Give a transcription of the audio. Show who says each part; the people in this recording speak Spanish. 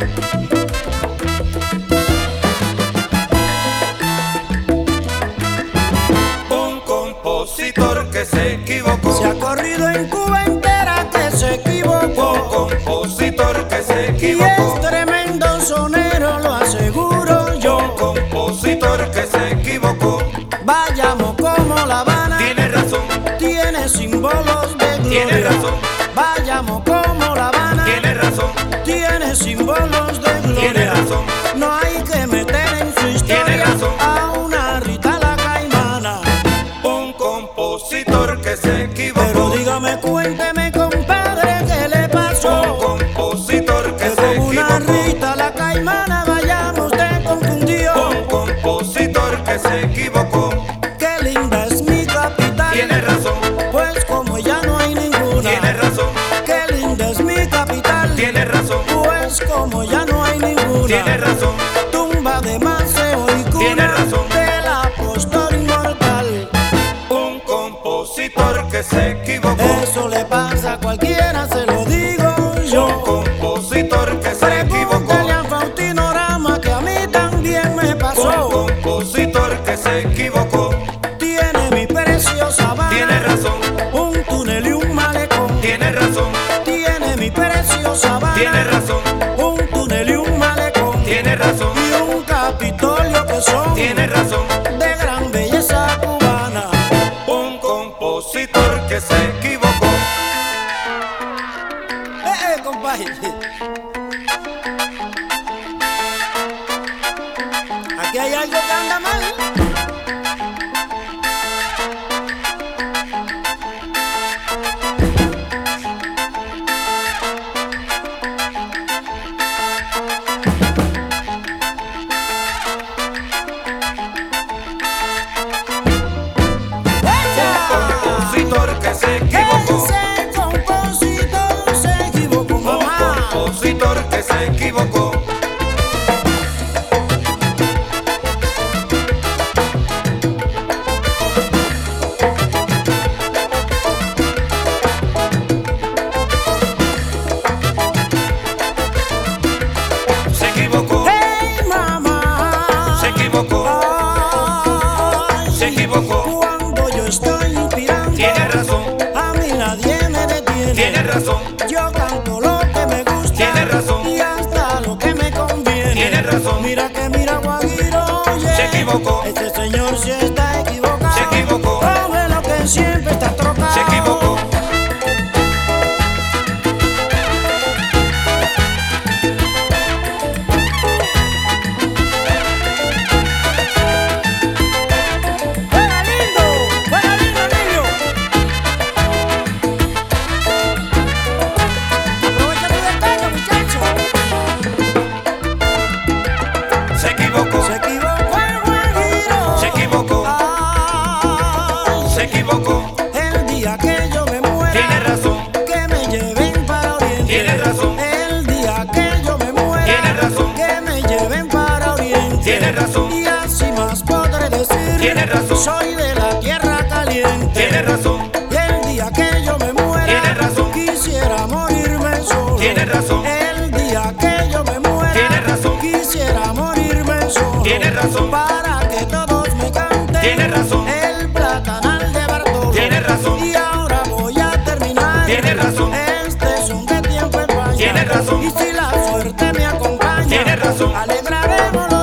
Speaker 1: Un compositor que se equivocó.
Speaker 2: Se ha corrido en Cuba entera que se equivocó.
Speaker 1: Un compositor que se
Speaker 2: Y
Speaker 1: equivocó.
Speaker 2: es tremendo sonero, lo aseguro yo.
Speaker 1: Un compositor que se equivocó.
Speaker 2: Vayamos como La Habana,
Speaker 1: Tiene razón,
Speaker 2: tiene símbolos de gloria.
Speaker 1: tiene razón,
Speaker 2: Vayamos como La Habana,
Speaker 1: tiene razón,
Speaker 2: tiene símbolos de gloria.
Speaker 1: tiene razón,
Speaker 2: No hay que meter en su
Speaker 1: Tiene
Speaker 2: historia
Speaker 1: razón.
Speaker 2: a una Rita la Caimana.
Speaker 1: un compositor que se equivocó.
Speaker 2: Pero dígame, cuénteme, compadre, ¿qué le
Speaker 1: Un
Speaker 2: pasó?
Speaker 1: compositor que
Speaker 2: Que
Speaker 1: se
Speaker 2: con una
Speaker 1: equivocó.
Speaker 2: Rita la Caimana vayamos te confundió.
Speaker 1: Un compositor que se equivocó.
Speaker 2: Qué linda es mi capital,
Speaker 1: Tiene razón,
Speaker 2: pues como ya no hay ninguna.
Speaker 1: tiene razón,
Speaker 2: Qué linda es mi capital,
Speaker 1: tiene razón,
Speaker 2: pues como ya no hay ninguna.
Speaker 1: tiene razón,
Speaker 2: Tumba de Maceo y
Speaker 1: Tiene
Speaker 2: cuna
Speaker 1: razón.
Speaker 2: del apóstol inmortal.
Speaker 1: un compositor que se equivocó.
Speaker 2: Eso le pasa a cualquiera, se lo digo yo.
Speaker 1: Un compositor que se equivocó.
Speaker 2: Pregúntale a Faustino Rama que a mí también me
Speaker 1: Un
Speaker 2: pasó.
Speaker 1: compositor que se equivocó.
Speaker 2: Tiene mi preciosa Habana,
Speaker 1: Tiene razón,
Speaker 2: un túnel y un malecón.
Speaker 1: tiene razón,
Speaker 2: Tiene mi preciosa Habana,
Speaker 1: tiene razón,
Speaker 2: un túnel y un malecón.
Speaker 1: tiene razón,
Speaker 2: Y un Capitolio que son
Speaker 1: tiene razón.
Speaker 2: de gran belleza cubana.
Speaker 1: Un compositor que se equivocó.
Speaker 2: Compadre. Aquí hay algo que anda mal.
Speaker 1: Compositor que se equivocó.
Speaker 2: Ese compositor se equivocó,
Speaker 1: Un
Speaker 2: mamá.
Speaker 1: compositor que se equivocó. Se equivocó,
Speaker 2: Hey, mamá.
Speaker 1: se equivocó,
Speaker 2: Ay,
Speaker 1: se equivocó.
Speaker 2: cuando yo estoy inspirando,
Speaker 1: Tiene razón,
Speaker 2: a mí nadie me detiene.
Speaker 1: tiene razón,
Speaker 2: Yo canto lo que me gusta,
Speaker 1: Tiene razón.
Speaker 2: y hasta lo que me conviene.
Speaker 1: Tiene razón.
Speaker 2: Mira que mira, Guajiro, oye,
Speaker 1: Se equivocó.
Speaker 2: este señor sí está equivocado.
Speaker 1: Se equivocó.
Speaker 2: Coge lo que siempre está trocado.
Speaker 1: se equivocó.
Speaker 2: ¡Fuera lindo! ¡Fuera lindo, niño! Aprovecha tu despecho, muchacho.
Speaker 1: Se equivocó,
Speaker 2: Se equivocó el Guajiro.
Speaker 1: se equivocó,
Speaker 2: Ay,
Speaker 1: se equivocó.
Speaker 2: el día que yo me muera,
Speaker 1: Tiene razón,
Speaker 2: que me lleven para Oriente.
Speaker 1: Tiene razón.
Speaker 2: El día que yo me muera,
Speaker 1: Tiene razón.
Speaker 2: que me lleven para Oriente.
Speaker 1: Tiene razón.
Speaker 2: Y así más podré decir,
Speaker 1: Tiene razón.
Speaker 2: soy de la tierra caliente.
Speaker 1: tiene razón,
Speaker 2: Y el día que yo me muera,
Speaker 1: Tiene razón.
Speaker 2: quisiera morirme solo.
Speaker 1: Tiene razón.
Speaker 2: El día que yo me muera,
Speaker 1: Tiene razón.
Speaker 2: quisiera morirme solo.
Speaker 1: Tiene razón.
Speaker 2: Para que todos me canten.
Speaker 1: Tiene razón.
Speaker 2: El platanal de Bartolo.
Speaker 1: Tiene razón.
Speaker 2: Y ahora voy a terminar.
Speaker 1: Tiene razón.
Speaker 2: Este son de tiempo en España.
Speaker 1: Tiene razón.
Speaker 2: Y si la suerte me acompaña,
Speaker 1: Tiene razón.
Speaker 2: alegraremos los